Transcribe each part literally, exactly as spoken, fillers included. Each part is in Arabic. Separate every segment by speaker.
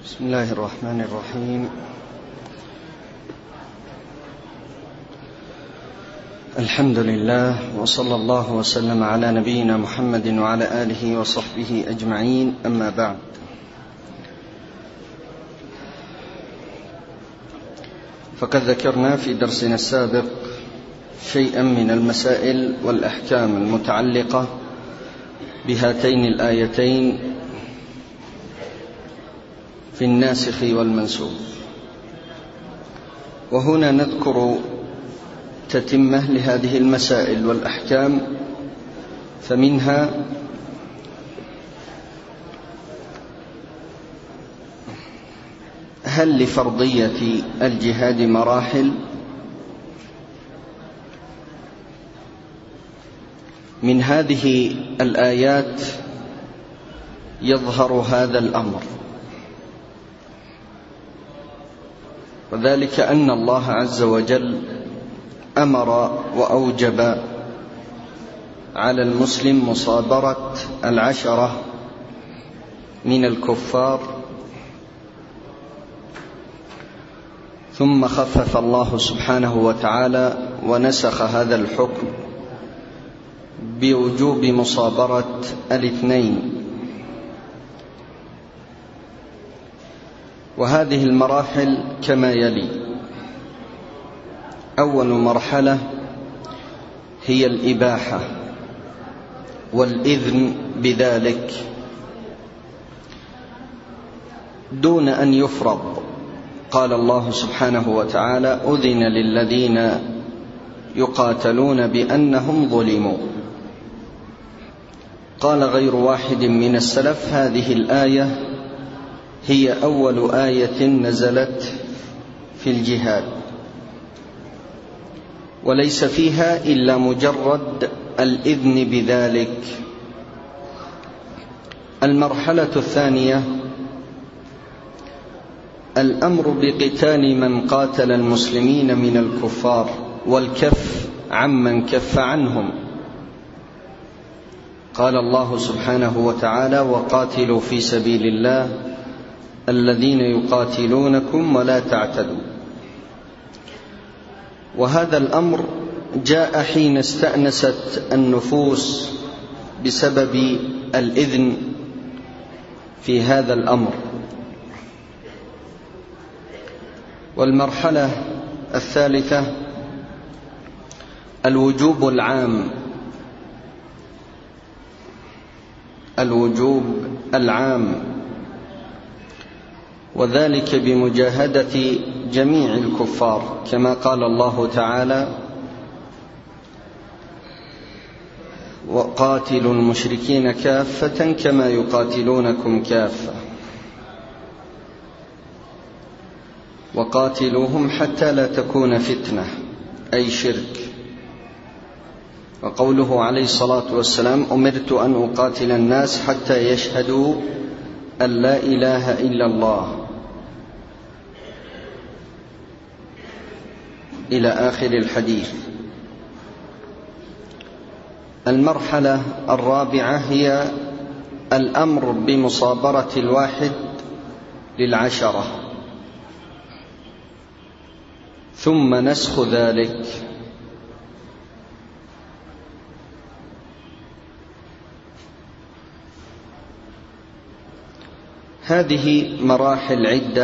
Speaker 1: بسم الله الرحمن الرحيم. الحمد لله، وصلى الله وسلم على نبينا محمد وعلى آله وصحبه أجمعين، أما بعد. فقد ذكرنا في درسنا السابق شيئا من المسائل والأحكام المتعلقة بهاتين الآيتين في الناسخ والمنسوخ، وهنا نذكر تتمة لهذه المسائل والأحكام. فمنها هل لفرضية الجهاد مراحل؟ من هذه الآيات يظهر هذا الأمر، وذلك أن الله عز وجل أمر وأوجب على المسلم مصابرة العشرة من الكفار، ثم خفف الله سبحانه وتعالى ونسخ هذا الحكم بوجوب مصابرة الاثنين. وهذه المراحل كما يلي: أول مرحلة هي الإباحة والإذن بذلك دون أن يفرض. قال الله سبحانه وتعالى: أذن للذين يقاتلون بأنهم ظلموا. قال غير واحد من السلف: هذه الآية هي أول آية نزلت في الجهاد، وليس فيها إلا مجرد الإذن بذلك. المرحلة الثانية الأمر بقتال من قاتل المسلمين من الكفار، والكف عمن كف عنهم. قال الله سبحانه وتعالى: وقاتلوا في سبيل الله الذين يقاتلونكم ولا تعتدوا. وهذا الأمر جاء حين استأنست النفوس بسبب الإذن في هذا الأمر. والمرحلة الثالثة الوجوب العام، الوجوب العام وذلك بمجاهدة جميع الكفار، كما قال الله تعالى: وقاتلوا المشركين كافة كما يقاتلونكم كافة وقاتلوهم حتى لا تكون فتنة، أي شرك. وقوله عليه الصلاة والسلام: أمرت أن أقاتل الناس حتى يشهدوا أن لا إله إلا الله، إلى آخر الحديث. المرحلة الرابعة هي الأمر بمصابرة الواحد للعشرة، ثم نسخ ذلك. هذه مراحل عدة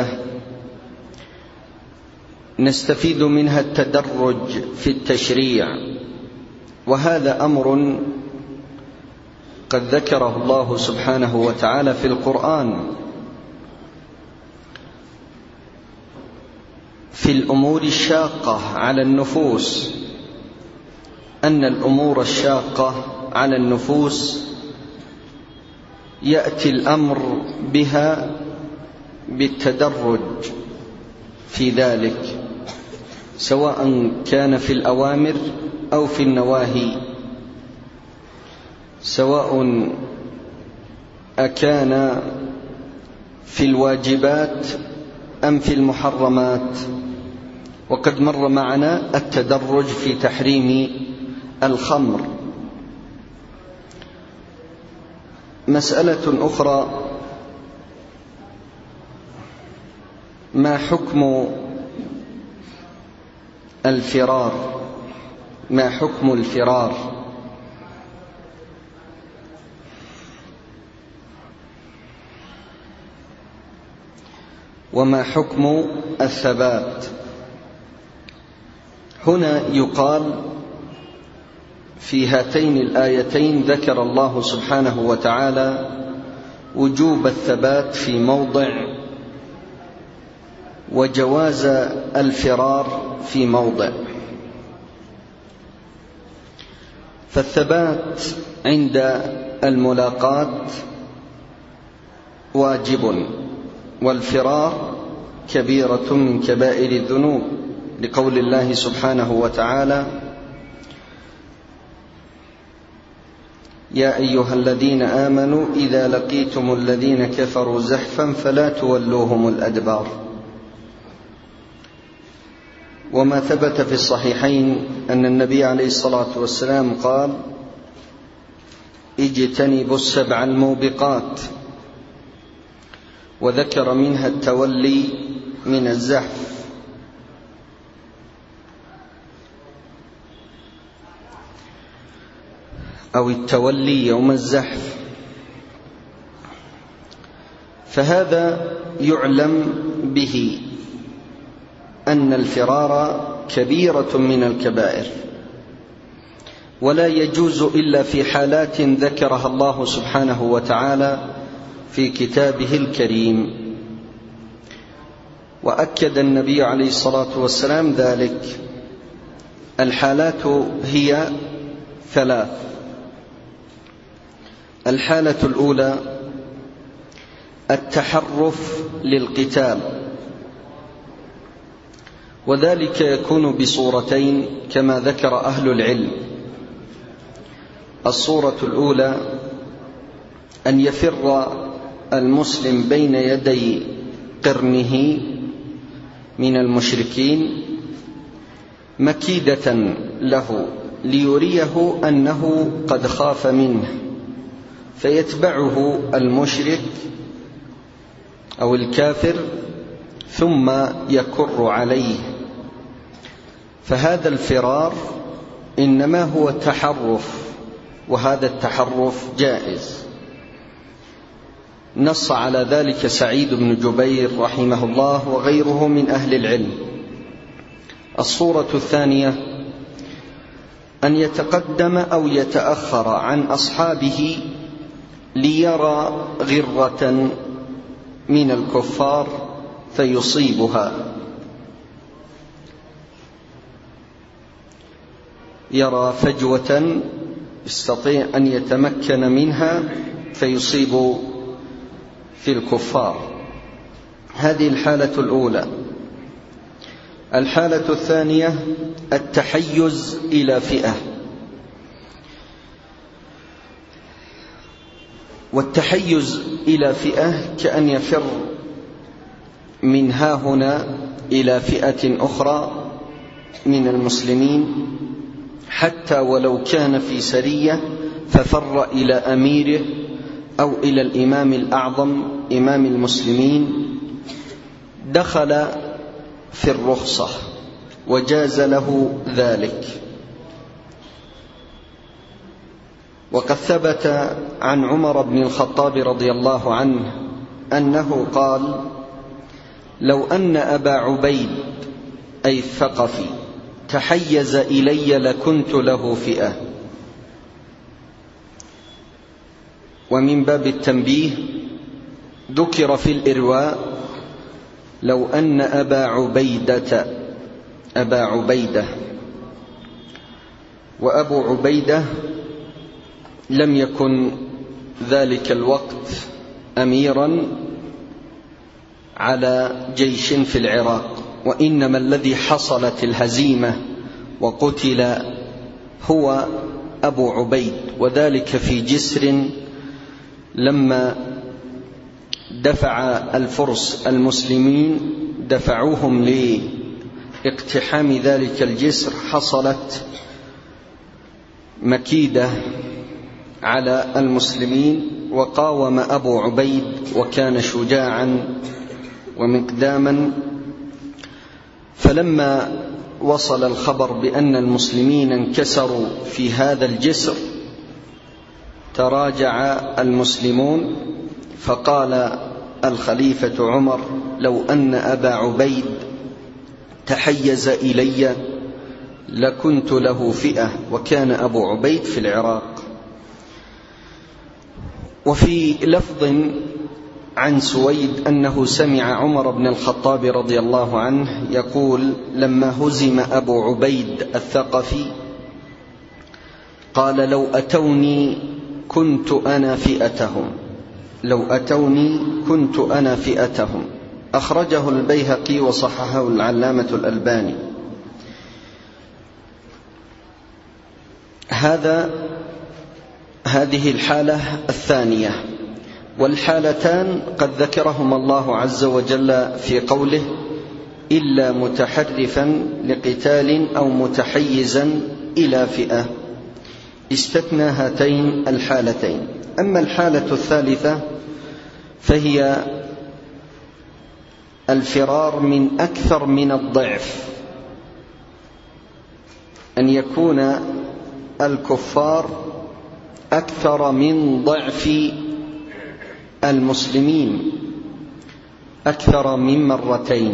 Speaker 1: نستفيد منها التدرج في التشريع، وهذا أمر قد ذكره الله سبحانه وتعالى في القرآن في الأمور الشاقة على النفوس، أن الأمور الشاقة على النفوس يأتي الأمر بها بالتدرج في ذلك، سواء كان في الأوامر أو في النواهي، سواء أكان في الواجبات أم في المحرمات. وقد مر معنا التدرج في تحريم الخمر. مسألة أخرى ما حكم الفرار ما حكم الفرار وما حكم الثبات؟ هنا يقال في هاتين الآيتين ذكر الله سبحانه وتعالى وجوب الثبات في موضع وجواز الفرار في موضع. فالثبات عند الملاقاة واجب، والفرار كبيرة من كبائر الذنوب، لقول الله سبحانه وتعالى: يا أيها الذين آمنوا إذا لقيتم الذين كفروا زحفا فلا تولوهم الأدبار. وما ثبت في الصحيحين أن النبي عليه الصلاة والسلام قال: اجتنبوا السبع الموبقات، وذكر منها التولي من الزحف. أو التولي يوم الزحف. فهذا يعلم به أن الفرار كبيرة من الكبائر، ولا يجوز إلا في حالات ذكرها الله سبحانه وتعالى في كتابه الكريم. وأكد النبي عليه الصلاة والسلام ذلك. الحالات هي ثلاث: الحالة الأولى التحرف للقتال، وذلك يكون بصورتين كما ذكر أهل العلم. الصورة الأولى أن يفر المسلم بين يدي قرنه من المشركين مكيدة له ليريه أنه قد خاف منه، فيتبعه المشرك أو الكافر ثم يكر عليه. فهذا الفرار إنما هو تحرف، وهذا التحرف جائز. نص على ذلك سعيد بن جبير رحمه الله وغيره من أهل العلم. الصورة الثانية أن يتقدم أو يتأخر عن أصحابه ليرى غرة من الكفار فيصيبها، يرى فجوة يستطيع أن يتمكن منها فيصيب في الكفار. هذه الحالة الأولى. الحالة الثانية التحيز إلى فئة، والتحيز إلى فئة كأن يفر من ها هنا إلى فئة أخرى من المسلمين، حتى ولو كان في سرية ففر إلى أميره أو إلى الإمام الأعظم إمام المسلمين، دخل في الرخصة وجاز له ذلك. وقد ثبت عن عمر بن الخطاب رضي الله عنه أنه قال: لو أن أبا عبيد أي الثقفي تحيز إلي لكنت له فئة. ومن باب التنبيه ذكر في الإرواء: لو أن أبا عبيدة أبا عبيدة وأبو عبيدة لم يكن ذلك الوقت أميرا على جيش في العراق، وإنما الذي حصلت الهزيمة وقتل هو أبو عبيد، وذلك في جسر لما دفع الفرس المسلمين دفعوهم لاقتحام ذلك الجسر، حصلت مكيدة على المسلمين وقاوم أبو عبيد وكان شجاعا ومقداما. فلما وصل الخبر بأن المسلمين انكسروا في هذا الجسر تراجع المسلمون، فقال الخليفة عمر: لو أن أبا عبيد تحيز إلي لكنت له فئة. وكان أبو عبيد في العراق. وفي لفظ عن سويد أنه سمع عمر بن الخطاب رضي الله عنه يقول: لما هزم أبو عبيد الثقفي قال: لو أتوني كنت أنا فئتهم، لو أتوني كنت أنا فئتهم. أخرجه البيهقي وصححه العلامة الألباني. هذا هذه الحالة الثانية. والحالتان قد ذكرهما الله عز وجل في قوله: إلا متحرفا لقتال أو متحيزا إلى فئة. استثنى هاتين الحالتين. أما الحالة الثالثة فهي الفرار من أكثر من الضعف، أن يكون الكفار أكثر من ضعف المسلمين، أكثر من مرتين.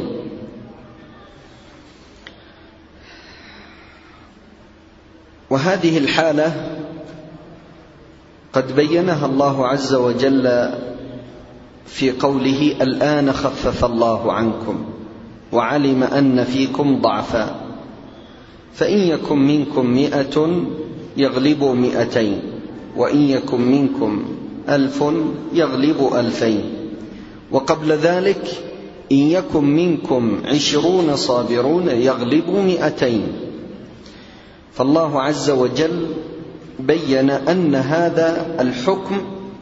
Speaker 1: وهذه الحالة قد بينها الله عز وجل في قوله: الآن خفف الله عنكم وعلم أن فيكم ضعفا فإن يكن منكم مئة يغلبوا مئتين وإن يكن منكم ألف يغلبوا ألفين. وقبل ذلك: إن يكن منكم عشرون صابرون يغلبوا مئتين. فالله عز وجل بين أن هذا الحكم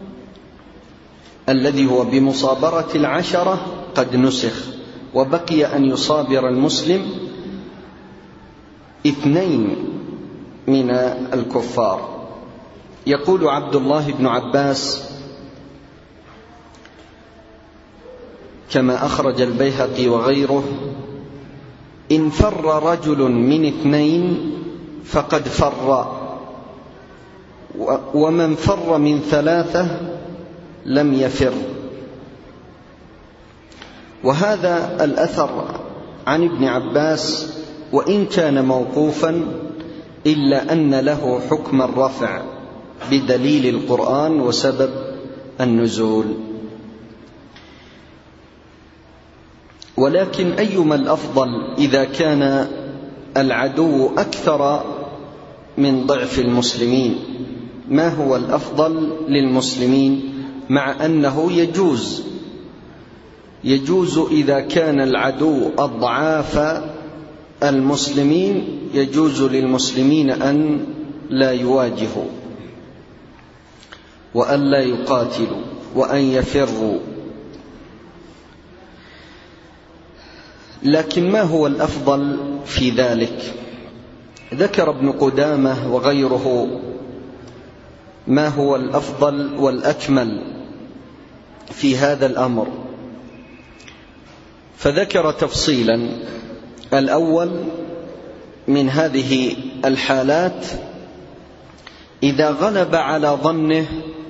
Speaker 1: الذي هو بمصابرة العشرة قد نسخ، وبقي أن يصابر المسلم اثنين من الكفار. يقول عبد الله بن عباس كما أخرج البيهقي وغيره: إن فر رجل من اثنين فقد فر، ومن فر من ثلاثة لم يفر. وهذا الأثر عن ابن عباس وإن كان موقوفا إلا أن له حكم الرفع بدليل القرآن وسبب النزول. ولكن أيما الأفضل إذا كان العدو أكثر من ضعف المسلمين؟ ما هو الأفضل للمسلمين؟ مع أنه يجوز يجوز إذا كان العدو أضعاف المسلمين يجوز للمسلمين أن لا يواجهوا وأن لا يقاتلوا وأن يفروا. لكن ما هو الأفضل في ذلك؟ ذكر ابن قدامة وغيره ما هو الأفضل والأكمل في هذا الأمر، فذكر تفصيلا. الأول من هذه الحالات إذا غلب على ظنه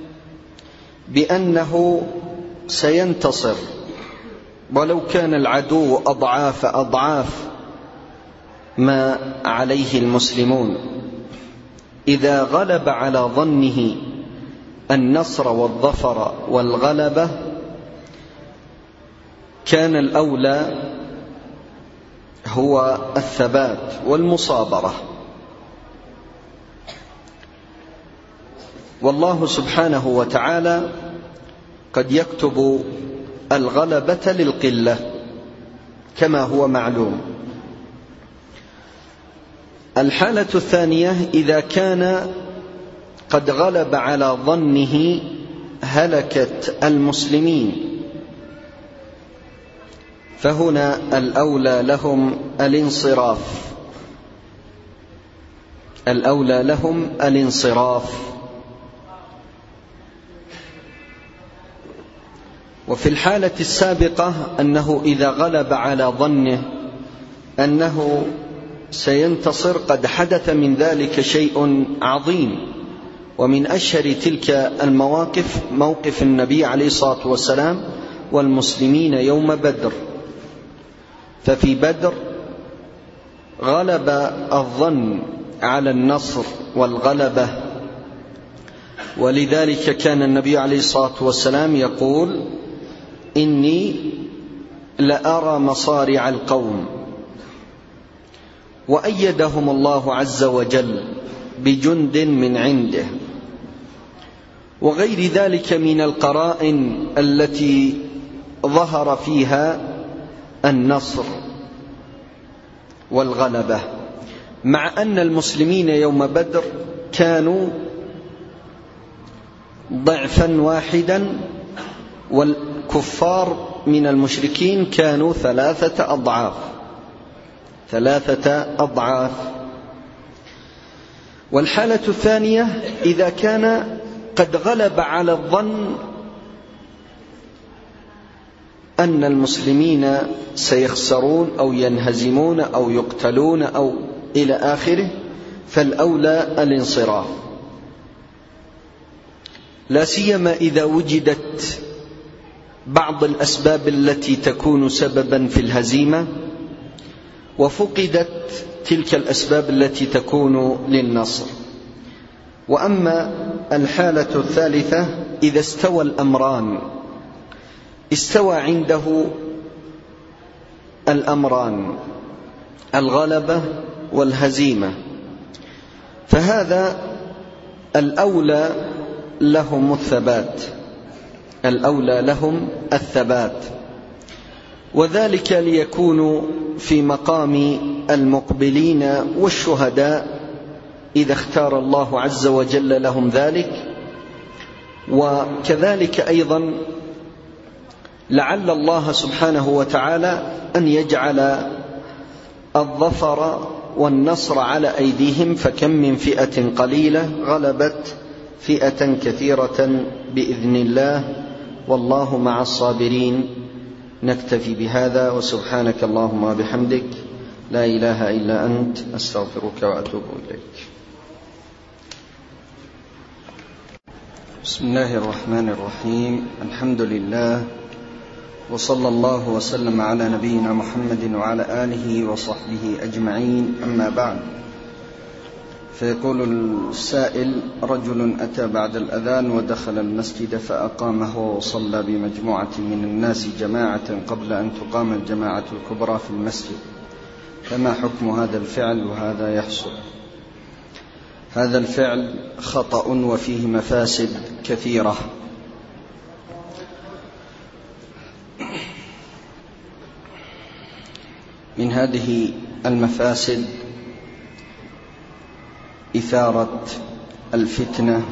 Speaker 1: بأنه سينتصر ولو كان العدو أضعاف أضعاف ما عليه المسلمون، إذا غلب على ظنه النصر والظفر والغلبة كان الأولى هو الثبات والمصابرة. والله سبحانه وتعالى قد يكتب الغلبة للقلة كما هو معلوم. الحالة الثانية إذا كان قد غلب على ظنه هلكة المسلمين، فهنا الأولى لهم الانصراف الأولى لهم الانصراف وفي الحالة السابقة أنه إذا غلب على ظنه أنه سينتصر قد حدث من ذلك شيء عظيم. ومن أشهر تلك المواقف موقف النبي عليه الصلاة والسلام والمسلمين يوم بدر. ففي بدر غلب الظن على النصر والغلبة، ولذلك كان النبي عليه الصلاة والسلام يقول: إني لأرى مصارع القوم. وأيدهم الله عز وجل بجند من عنده، وغير ذلك من القرائن التي ظهر فيها النصر والغلبة، مع أن المسلمين يوم بدر كانوا ضعفا واحدا، والكفار من المشركين كانوا ثلاثة أضعاف ثلاثة أضعاف. والحالة الثانية إذا كان قد غلب على الظن أن المسلمين سيخسرون أو ينهزمون أو يقتلون أو إلى آخره، فالأولى الانصراف، لا سيما إذا وجدت بعض الأسباب التي تكون سببا في الهزيمة وفقدت تلك الأسباب التي تكون للنصر. وأما الحالة الثالثة إذا استوى الأمران، استوى عنده الأمران الغلبة والهزيمة، فهذا الأولى لهم الثبات الأولى لهم الثبات وذلك ليكونوا في مقام المقبلين والشهداء إذا اختار الله عز وجل لهم ذلك. وكذلك أيضا لعل الله سبحانه وتعالى أن يجعل الظفر والنصر على أيديهم، فكم من فئة قليلة غلبت فئة كثيرة بإذن الله، والله مع الصابرين. نكتفي بهذا، وسبحانك اللهم وبحمدك، لا إله إلا أنت، أستغفرك وأتوب إليك. بسم الله الرحمن الرحيم، الحمد لله، وصلى الله وسلم على نبينا محمد وعلى آله وصحبه أجمعين، أما بعد. فيقول السائل: رجل أتى بعد الأذان ودخل المسجد فأقامه وصلى بمجموعة من الناس جماعة قبل أن تقام الجماعة الكبرى في المسجد، فما حكم هذا الفعل وهذا يحصل؟ هذا الفعل خطأ وفيه مفاسد كثيرة. من هذه المفاسد إثارة الفتنة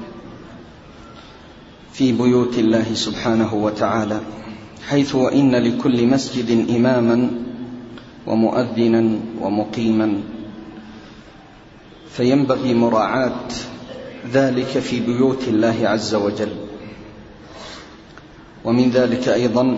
Speaker 1: في بيوت الله سبحانه وتعالى، حيث وإن لكل مسجد إماما ومؤذنا ومقيما، فينبغي مراعاة ذلك في بيوت الله عز وجل. ومن ذلك أيضا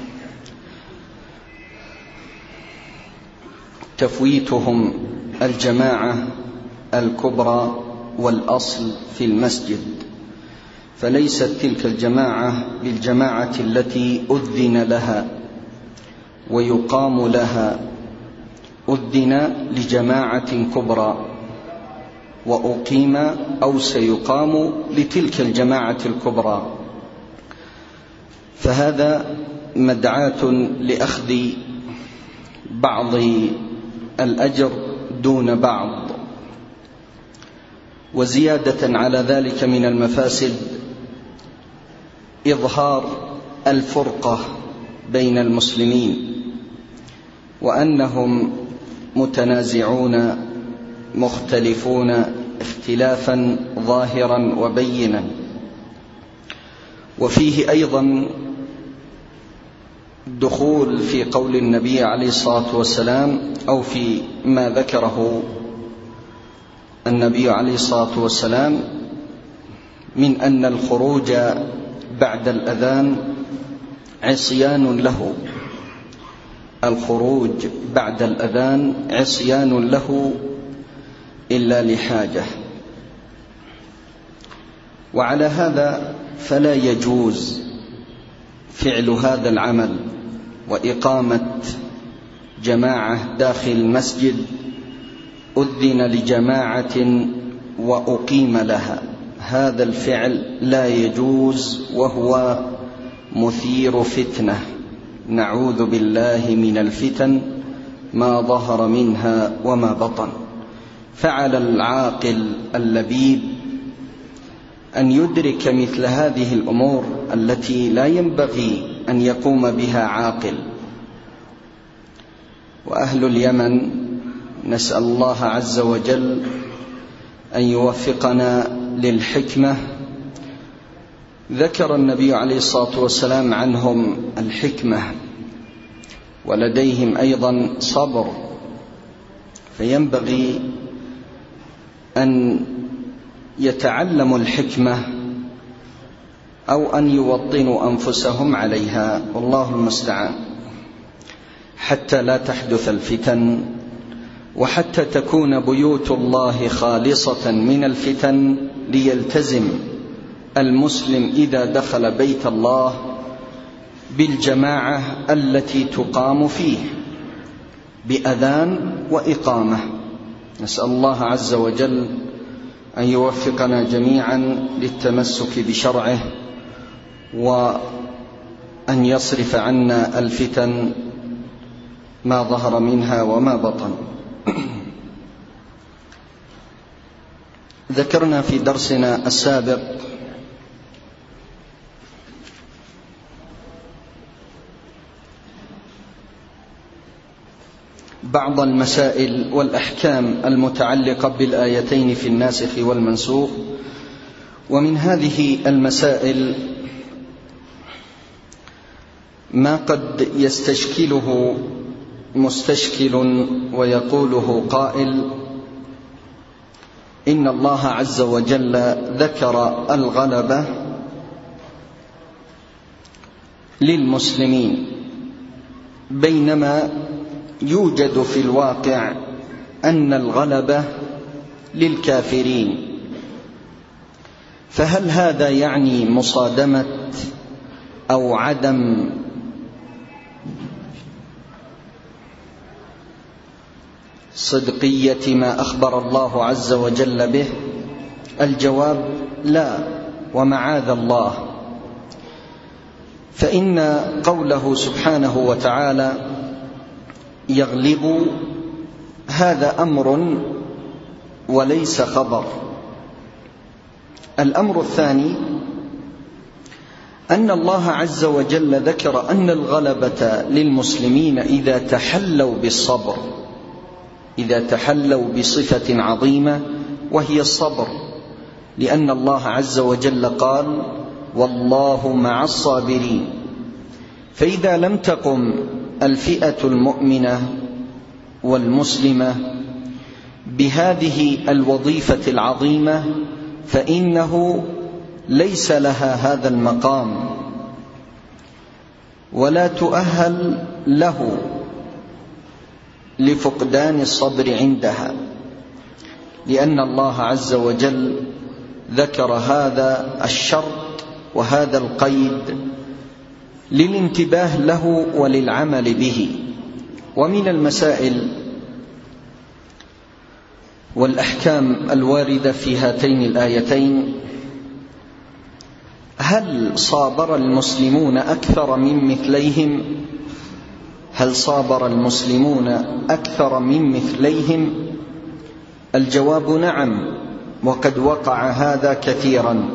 Speaker 1: تفويتهم الجماعة الكبرى والأصل في المسجد، فليست تلك الجماعة بالجماعة التي أذن لها ويقام لها، أذن لجماعة كبرى وأقيم أو سيقام لتلك الجماعة الكبرى، فهذا مدعاة لأخذ بعض الأجر دون بعض. وزيادة على ذلك من المفاسد إظهار الفرقة بين المسلمين، وأنهم متنازعون مختلفون اختلافا ظاهرا وبينا. وفيه أيضا دخول في قول النبي عليه الصلاة والسلام، أو في ما ذكره النبي عليه الصلاة والسلام من أن الخروج بعد الأذان عصيان له، الخروج بعد الأذان عصيان له إلا لحاجة. وعلى هذا فلا يجوز فعل هذا العمل وإقامة جماعة داخل المسجد أذن لجماعة وأقيم لها، هذا الفعل لا يجوز وهو مثير فتنة، نعوذ بالله من الفتن ما ظهر منها وما بطن. فعلى العاقل اللبيب أن يدرك مثل هذه الأمور التي لا ينبغي أن يقوم بها عاقل. وأهل اليمن نسأل الله عز وجل أن يوفقنا للحكمة. ذكر النبي عليه الصلاة والسلام عنهم الحكمة، ولديهم أيضا صبر، فينبغي أن يتعلموا الحكمة أو أن يوطنوا أنفسهم عليها، والله المستعان، حتى لا تحدث الفتن، وحتى تكون بيوت الله خالصة من الفتن، ليلتزم المسلم إذا دخل بيت الله بالجماعة التي تقام فيه بأذان وإقامة. نسأل الله عز وجل أن يوفقنا جميعا للتمسك بشرعه، وأن يصرف عنا الفتن ما ظهر منها وما بطن. ذكرنا في درسنا السابق بعض المسائل والأحكام المتعلقة بالآيتين في الناسخ والمنسوخ، ومن هذه المسائل ما قد يستشكله مستشكل ويقوله قائل إن الله عز وجل ذكر الغلبة للمسلمين، بينما يوجد في الواقع أن الغلبة للكافرين، فهل هذا يعني مصادمة أو عدم صدقية ما أخبر الله عز وجل به؟ الجواب لا، ومعاذ الله، فإن قوله سبحانه وتعالى يغلب هذا أمر وليس خبر. الأمر الثاني أن الله عز وجل ذكر أن الغلبة للمسلمين إذا تحلوا بالصبر، إذا تحلوا بصفة عظيمة وهي الصبر، لأن الله عز وجل قال والله مع الصابرين. فإذا لم تقم الفئة المؤمنة والمسلمة بهذه الوظيفة العظيمة فإنه ليس لها هذا المقام ولا تؤهل له لفقدان الصبر عندها، لأن الله عز وجل ذكر هذا الشرط وهذا القيد للانتباه له وللعمل به. ومن المسائل والأحكام الواردة في هاتين الآيتين، هل صابر المسلمون أكثر من مثليهم؟ هل صابر المسلمون أكثر من مثليهم؟ الجواب نعم، وقد وقع هذا كثيرا،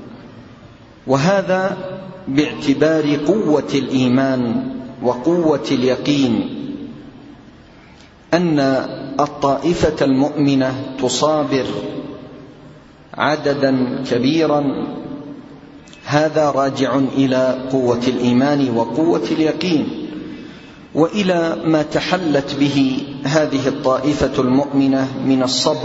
Speaker 1: وهذا باعتبار قوة الإيمان وقوة اليقين، أن الطائفة المؤمنة تصابر عددا كبيرا، هذا راجع إلى قوة الإيمان وقوة اليقين، وإلى ما تحلت به هذه الطائفة المؤمنة من الصبر.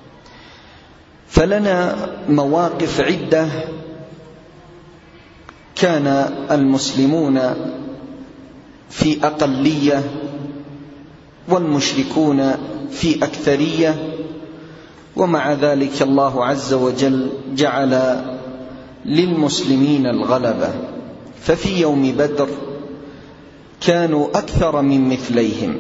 Speaker 1: فلنا مواقف عدة كان المسلمون في أقلية والمشركون في أكثرية، ومع ذلك الله عز وجل جعل للمسلمين الغلبة. ففي يوم بدر كانوا أكثر من مثليهم،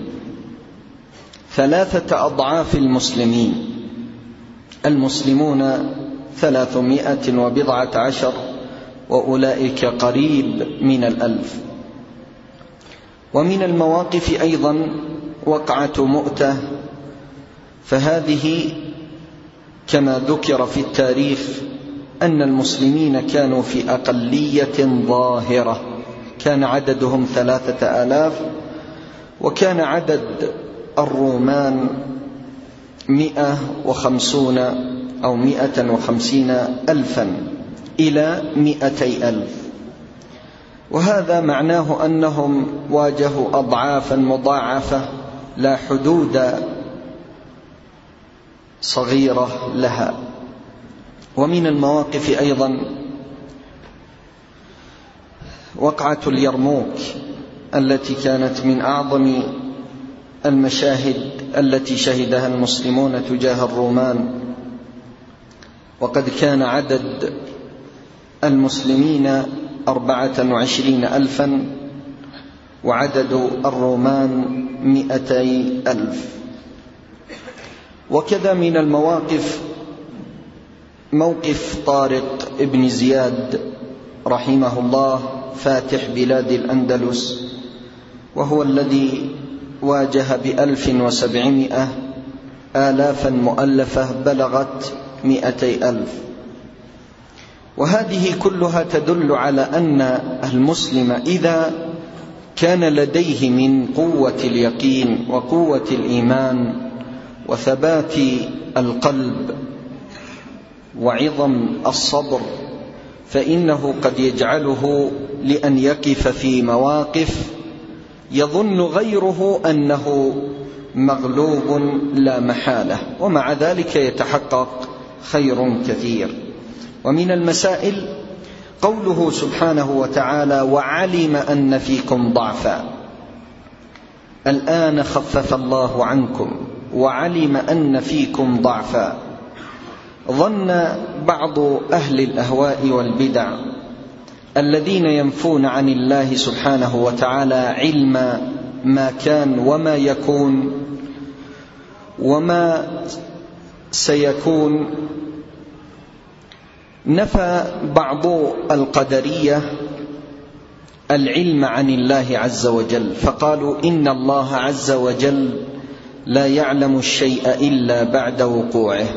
Speaker 1: ثلاثة أضعاف المسلمين، المسلمون ثلاثمائة وبضعة عشر وأولئك قريب من الألف. ومن المواقف أيضا وقعة مؤتة، فهذه كما ذكر في التاريخ أن المسلمين كانوا في أقلية ظاهرة، كان عددهم ثلاثة آلاف، وكان عدد الرومان مئة وخمسون أو مئة وخمسين ألفا إلى مئتي ألف، وهذا معناه أنهم واجهوا أضعافا مضاعفة لا حدود صغيرة لها. ومن المواقف أيضا وقعة اليرموك التي كانت من أعظم المشاهد التي شهدها المسلمون تجاه الرومان، وقد كان عدد المسلمين أربعة وعشرين ألفا وعدد الرومان مئتي ألف. وكذا من المواقف موقف طارق ابن زياد رحمه الله فاتح بلاد الأندلس، وهو الذي واجه بألف وسبعمائة آلافا مؤلفة بلغت مئتي ألف. وهذه كلها تدل على أن المسلم إذا كان لديه من قوة اليقين وقوة الإيمان وثبات القلب وعظم الصبر، فإنه قد يجعله لأن يقف في مواقف يظن غيره أنه مغلوب لا محالة، ومع ذلك يتحقق خير كثير. ومن المسائل قوله سبحانه وتعالى: وعلم أن فيكم ضعفا، الآن خفف الله عنكم وعلم أن فيكم ضعفا. ظن بعض أهل الأهواء والبدع الذين ينفون عن الله سبحانه وتعالى علم ما كان وما يكون وما سيكون، نفى بعض القدرية العلم عن الله عز وجل، فقالوا إن الله عز وجل لا يعلم الشيء إلا بعد وقوعه.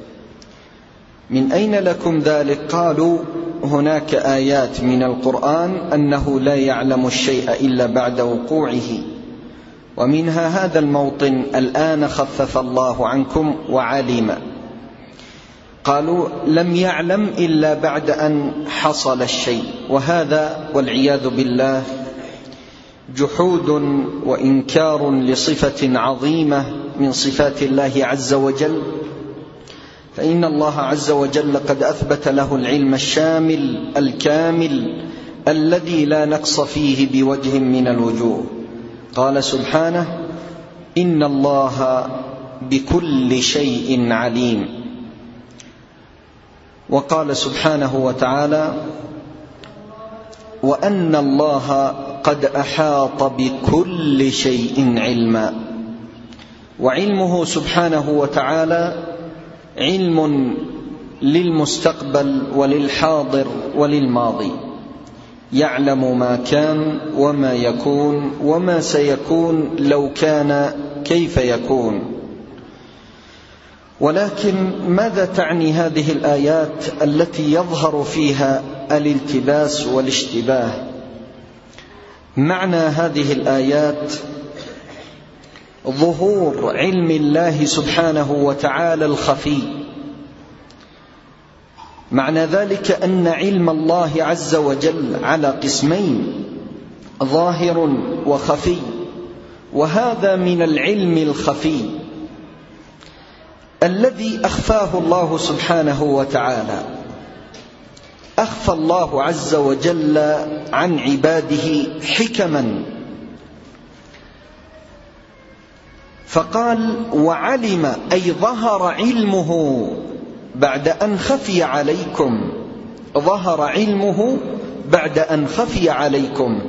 Speaker 1: من أين لكم ذلك؟ قالوا هناك آيات من القرآن أنه لا يعلم الشيء إلا بعد وقوعه، ومنها هذا الموطن: الآن خفف الله عنكم وعلم. قالوا لم يعلم إلا بعد أن حصل الشيء، وهذا والعياذ بالله جحود وإنكار لصفة عظيمة من صفات الله عز وجل، فإن الله عز وجل قد أثبت له العلم الشامل الكامل الذي لا نقص فيه بوجه من الوجوه. قال سبحانه: إن الله بكل شيء عليم. وقال سبحانه وتعالى: وأن الله قد أحاط بكل شيء علما. وعلمه سبحانه وتعالى علم للمستقبل وللحاضر وللماضي، يعلم ما كان وما يكون وما سيكون لو كان كيف يكون. ولكن ماذا تعني هذه الآيات التي يظهر فيها الالتباس والاشتباه؟ معنى هذه الآيات ظهور علم الله سبحانه وتعالى الخفي. معنى ذلك أن علم الله عز وجل على قسمين: ظاهر وخفي، وهذا من العلم الخفي الذي أخفاه الله سبحانه وتعالى.
Speaker 2: أخفى الله عز وجل عن عباده حكما، فقال وعلم أي ظهر علمه بعد أن خفي عليكم، ظهر علمه بعد أن خفي عليكم،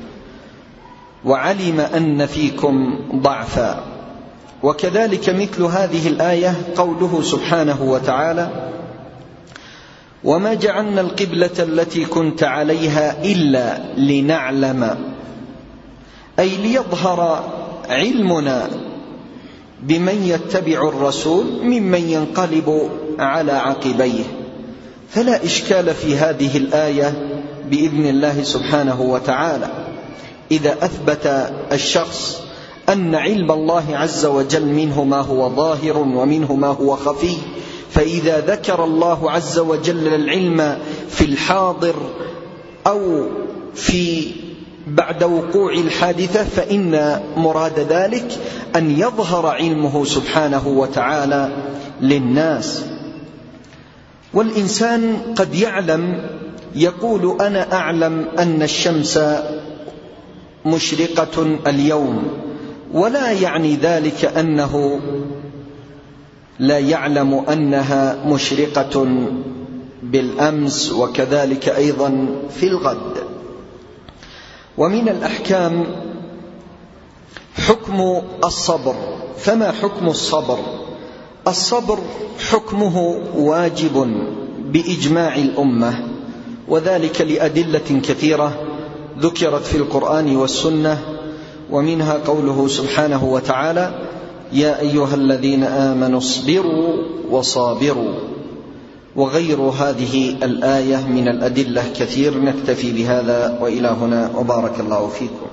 Speaker 2: وعلم أن فيكم ضعفا. وكذلك مثل هذه الآية قوله سبحانه وتعالى وما جعلنا القبلة التي كنت عليها إلا لنعلم، أي ليظهر علمنا بمن يتبع الرسول ممن ينقلب على عقبيه. فلا إشكال في هذه الآية بإذن الله سبحانه وتعالى إذا أثبت الشخص أن علم الله عز وجل منه ما هو ظاهر ومنه ما هو خفي، فإذا ذكر الله عز وجل العلم في الحاضر أو في بعد وقوع الحادثة فإن مراد ذلك أن يظهر علمه سبحانه وتعالى للناس. والإنسان قد يعلم، يقول أنا أعلم أن الشمس مشرقة اليوم، ولا يعني ذلك أنه لا يعلم أنها مشرقة بالأمس، وكذلك أيضا في الغد. ومن الأحكام حكم الصبر. فما حكم الصبر؟ الصبر حكمه واجب بإجماع الأمة، وذلك لأدلة كثيرة ذكرت في القرآن والسنة، ومنها قوله سبحانه وتعالى يا أيها الذين آمنوا اصبروا وصابروا، وغير هذه الآية من الأدلة كثير. نكتفي بهذا وإلى هنا، وبارك الله فيكم.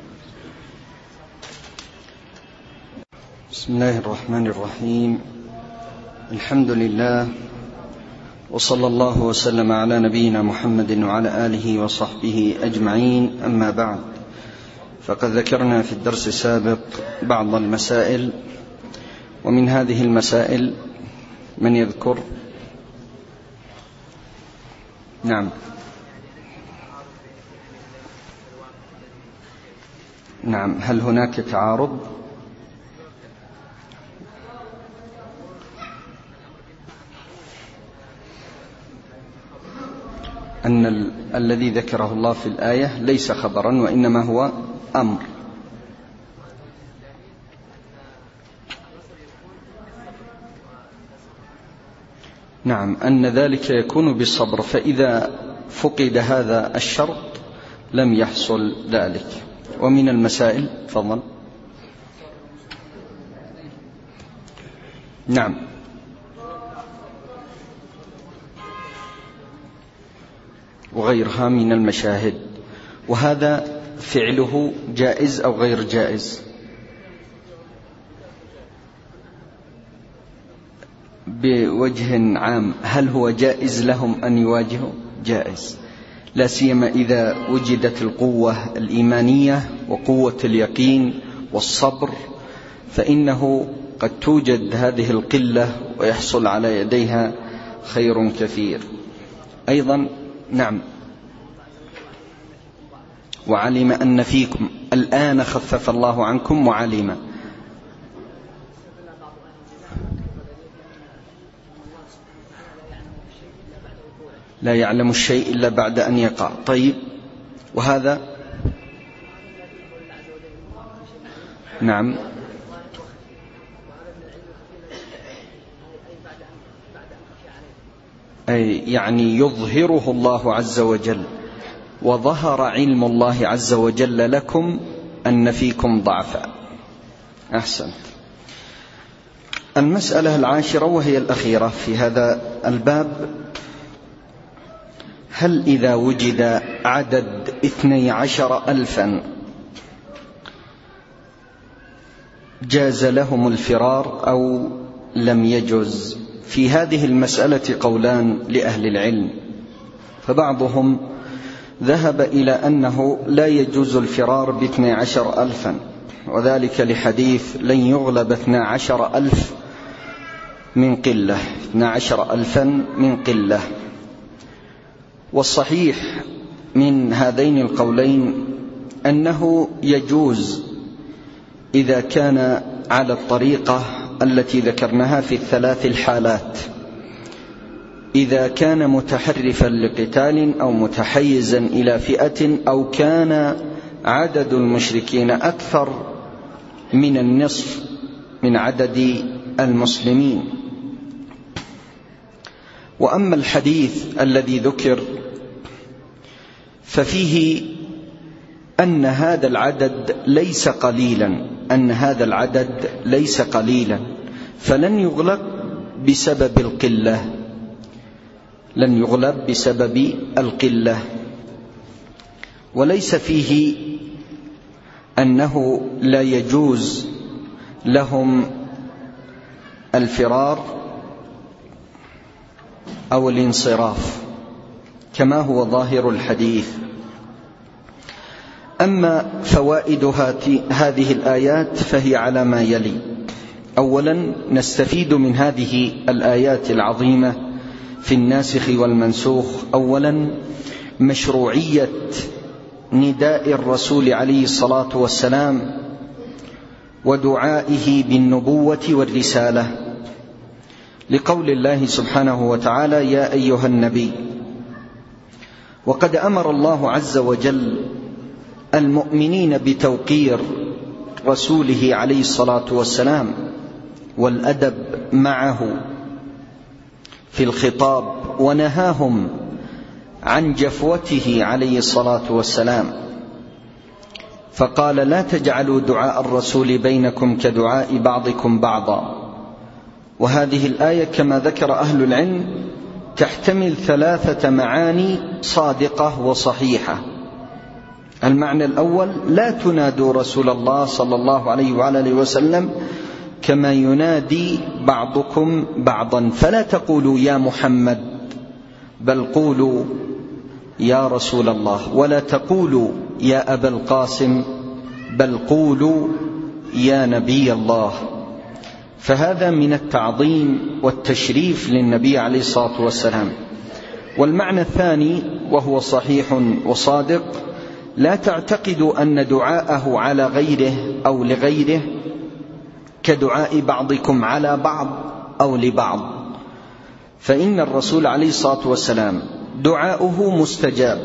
Speaker 1: بسم الله الرحمن الرحيم، الحمد لله، وصلى الله وسلم على نبينا محمد وعلى آله وصحبه أجمعين. أما بعد، فقد ذكرنا في الدرس السابق بعض المسائل، ومن هذه المسائل من يذكر؟ نعم نعم هل هناك تعارض؟ أن ال... الذي ذكره الله في الآية ليس خبرا وإنما هو أمر. نعم، أن ذلك يكون بالصبر، فإذا فقد هذا الشرط لم يحصل ذلك. ومن المسائل تفضل. نعم وغيرها من المشاهد. وهذا فعله جائز أو غير جائز؟ بوجه عام، هل هو جائز لهم أن يواجهوا؟ جائز، لا سيما إذا وجدت القوة الإيمانية وقوة اليقين والصبر، فإنه قد توجد هذه القلة ويحصل على يديها خير كثير أيضا. نعم وعلم أن فيكم، الآن خفف الله عنكم وعلم. لا يعلم الشيء إلا بعد أن يقع. طيب، وهذا نعم أي يعني يظهره الله عز وجل، وظهر علم الله عز وجل لكم أن فيكم ضعفا. أحسنت. المسألة العاشرة وهي الأخيرة في هذا الباب: هل إذا وجد عدد اثني عشر ألفا جاز لهم الفرار أو لم يجز؟ في هذه المسألة قولان لأهل العلم، فبعضهم ذهب إلى أنه لا يجوز الفرار باثني عشر ألفا، وذلك لحديث لن يغلب اثني عشر ألف من قلة، اثني عشر ألفا من قلة.
Speaker 2: والصحيح من هذين القولين أنه يجوز إذا كان على الطريقة التي ذكرناها في الثلاث الحالات، إذا كان متحرفا لقتال أو متحيزا إلى فئة أو كان عدد المشركين أكثر من النصف من عدد المسلمين. وأما الحديث الذي ذكر ففيه أن هذا العدد ليس قليلا أن هذا العدد ليس قليلا فلن يغلب بسبب القلة لن يغلب بسبب القلة وليس فيه أنه لا يجوز لهم الفرار أو الانصراف كما هو ظاهر الحديث. أما فوائد هذه الآيات فهي على ما يلي: أولا، نستفيد من هذه الآيات العظيمة في الناسخ والمنسوخ أولا مشروعية نداء الرسول عليه الصلاة والسلام ودعائه بالنبوة والرسالة، لقول الله سبحانه وتعالى: يا أيها النبي. وقد أمر الله عز وجل المؤمنين بتوقير رسوله عليه الصلاة والسلام والأدب معه في الخطاب، ونهاهم عن جفوته عليه الصلاة والسلام، فقال: لا تجعلوا دعاء الرسول بينكم كدعاء بعضكم بعضا. وهذه الآية كما ذكر أهل العلم تحتمل ثلاثة معاني صادقة وصحيحة. المعنى الأول: لا تنادوا رسول الله صلى الله عليه وعلى وسلم كما ينادي بعضكم بعضا، فلا تقولوا يا محمد بل قولوا يا رسول الله، ولا تقولوا يا أبا القاسم بل قولوا يا نبي الله. فهذا من التعظيم والتشريف للنبي عليه الصلاة والسلام. والمعنى الثاني وهو صحيح وصادق: لا تعتقدوا أن دعاءه على غيره أو لغيره كدعاء بعضكم على بعض أو لبعض، فإن الرسول عليه الصلاة والسلام دعاؤه مستجاب،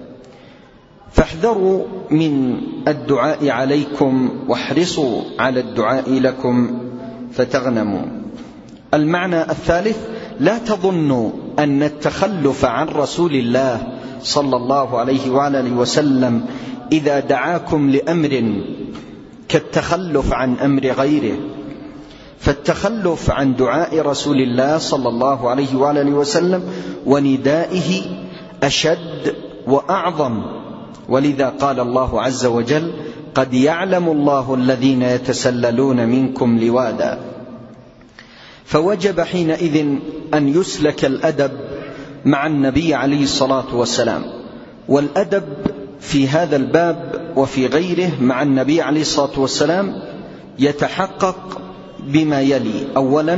Speaker 2: فاحذروا من الدعاء عليكم واحرصوا على الدعاء لكم فتغنموا. المعنى الثالث: لا تظنوا أن التخلف عن رسول الله صلى الله عليه وآله وسلم إذا دعاكم لأمر كالتخلف عن أمر غيره، فالتخلف عن دعاء رسول الله صلى الله عليه وآله وسلم وندائه أشد وأعظم. ولذا قال الله عز وجل: قد يعلم الله الذين يتسللون منكم لواذا. فوجب حينئذ أن يسلك الأدب مع النبي عليه الصلاة والسلام. والأدب في هذا الباب وفي غيره مع النبي عليه الصلاة والسلام يتحقق بما يلي: أولا،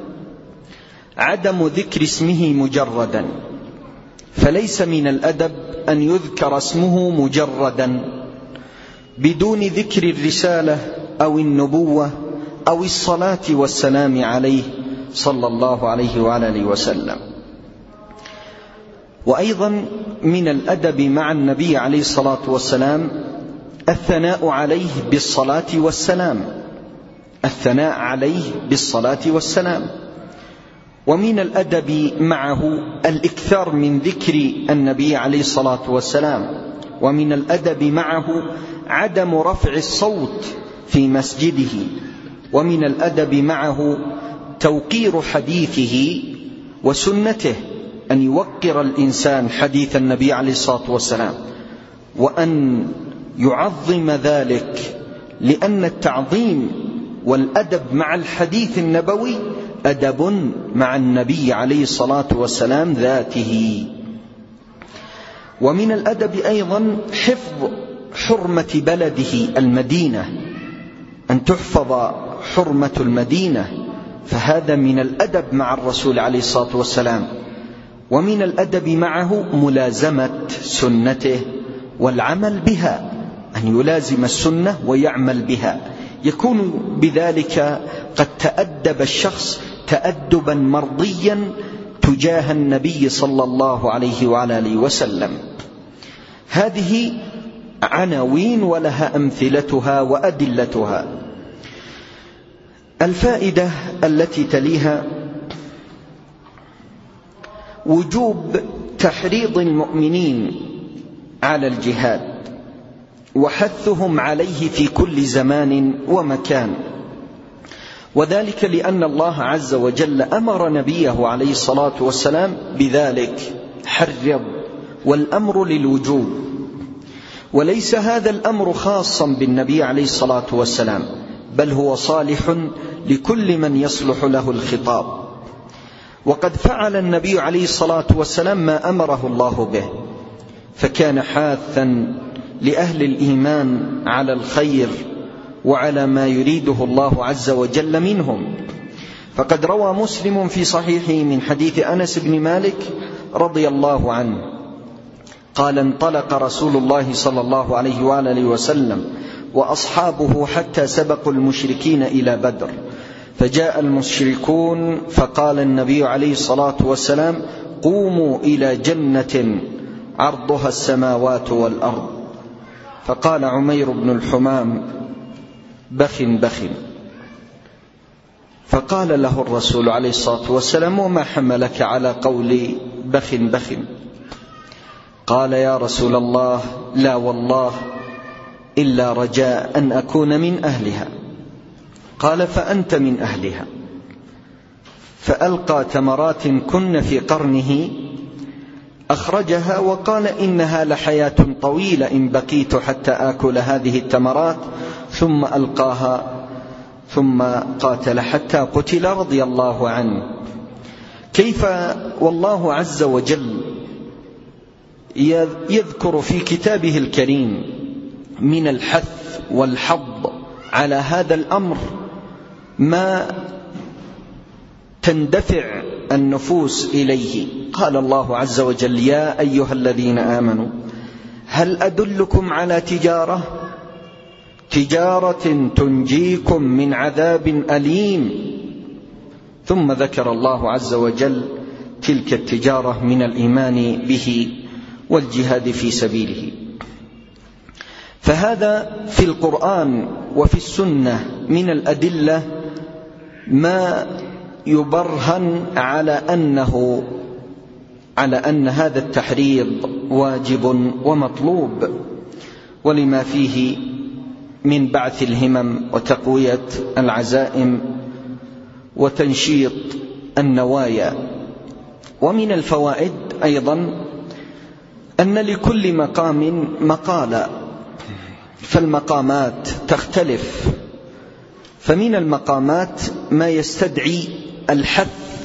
Speaker 2: عدم ذكر اسمه مجردا، فليس من الأدب أن يذكر اسمه مجردا بدون ذكر الرسالة أو النبوة أو الصلاة والسلام عليه صلى الله عليه وآله وسلم. وأيضا من الأدب مع النبي عليه الصلاة والسلام الثناء عليه بالصلاة والسلام الثناء عليه بالصلاة والسلام. ومن الأدب معه الإكثار من ذكر النبي عليه الصلاة والسلام. ومن الأدب معه عدم رفع الصوت في مسجده. ومن الأدب معه توقير حديثه وسنته، أن يوقر الإنسان حديث النبي عليه الصلاة والسلام وأن يعظم ذلك، لأن التعظيم والأدب مع الحديث النبوي أدب مع النبي عليه الصلاة والسلام ذاته. ومن الأدب أيضا حفظ حرمة بلده المدينة، أن تحفظ حرمة المدينة، فهذا من الأدب مع الرسول عليه الصلاة والسلام. ومن الأدب معه ملازمة سنته والعمل بها، أن يلازم السنة ويعمل بها، يكون بذلك قد تأدب الشخص تأدبا مرضيا تجاه النبي صلى الله عليه وعلى آله وسلم. هذه عناوين ولها أمثلتها وأدلتها. الفائدة التي تليها وجوب تحريض المؤمنين على الجهاد وحثهم عليه في كل زمان ومكان، وذلك لأن الله عز وجل أمر نبيه عليه الصلاة والسلام بذلك، حرض، والأمر للوجوب، وليس هذا الأمر خاصا بالنبي عليه الصلاة والسلام، بل هو صالح لكل من يصلح له الخطاب. وقد فعل النبي عليه الصلاة والسلام ما أمره الله به، فكان حاثا لأهل الإيمان على الخير وعلى ما يريده الله عز وجل منهم. فقد روى مسلم في صحيحه من حديث أنس بن مالك رضي الله عنه قال: انطلق رسول الله صلى الله عليه وآله وسلم وأصحابه حتى سبقوا المشركين إلى بدر، فجاء المشركون فقال النبي عليه الصلاة والسلام: قوموا إلى جنة عرضها السماوات والأرض. فقال عمير بن الحمام: بخ بخ. فقال له الرسول عليه الصلاة والسلام: وما حملك على قول بخ بخ؟ قال: يا رسول الله، لا والله إلا رجاء أن أكون من أهلها. قال: فأنت من أهلها. فألقى تمرات كن في قرنه أخرجها وقال: إنها لحياة طويلة إن بقيت حتى آكل هذه التمرات، ثم ألقاها ثم قاتل حتى قتل رضي الله عنه. كيف والله عز وجل يذكر في كتابه الكريم من الحث والحض على هذا الأمر ما تندفع النفوس إليه. قال الله عز وجل: يا أيها الذين آمنوا هل أدلكم على تجارة تجارة تنجيكم من عذاب أليم؟ ثم ذكر الله عز وجل تلك التجارة من الإيمان به والجهاد في سبيله. فهذا في القرآن وفي السنة من الأدلة ما يبرهن على أنه على أن هذا التحريض واجب ومطلوب، ولما فيه من بعث الهمم وتقوية العزائم وتنشيط النوايا. ومن الفوائد أيضا أن لكل مقام مقالا، فالمقامات تختلف، فمن المقامات ما يستدعي الحث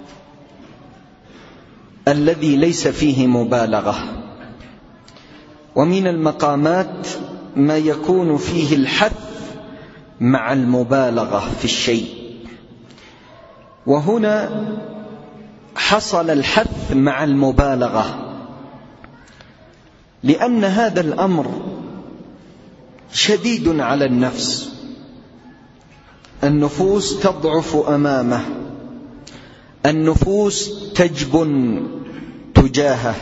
Speaker 2: الذي ليس فيه مبالغة، ومن المقامات ما يكون فيه الحث مع المبالغة في الشيء. وهنا حصل الحث مع المبالغة، لأن هذا الأمر شديد على النفس، النفوس تضعف أمامه، النفوس تجبن تجاهه.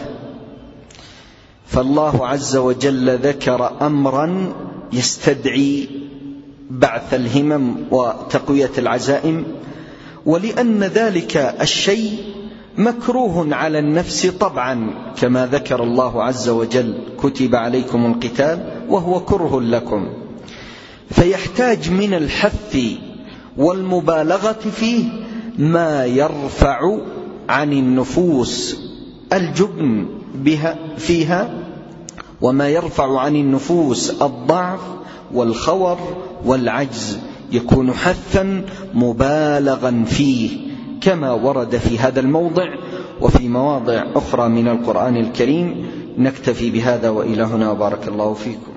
Speaker 2: فالله عز وجل ذكر أمرا يستدعي بعث الهمم وتقوية العزائم، ولأن ذلك الشيء مكروه على النفس طبعا، كما ذكر الله عز وجل: كتب عليكم القتال وهو كره لكم. فيحتاج من الحث والمبالغة فيه ما يرفع عن النفوس الجبن بها فيها، وما يرفع عن النفوس الضعف والخور والعجز، يكون حثا مبالغا فيه، كما ورد في هذا الموضع وفي مواضع أخرى من القرآن الكريم. نكتفي بهذا وإلى هنا، وبارك الله فيكم.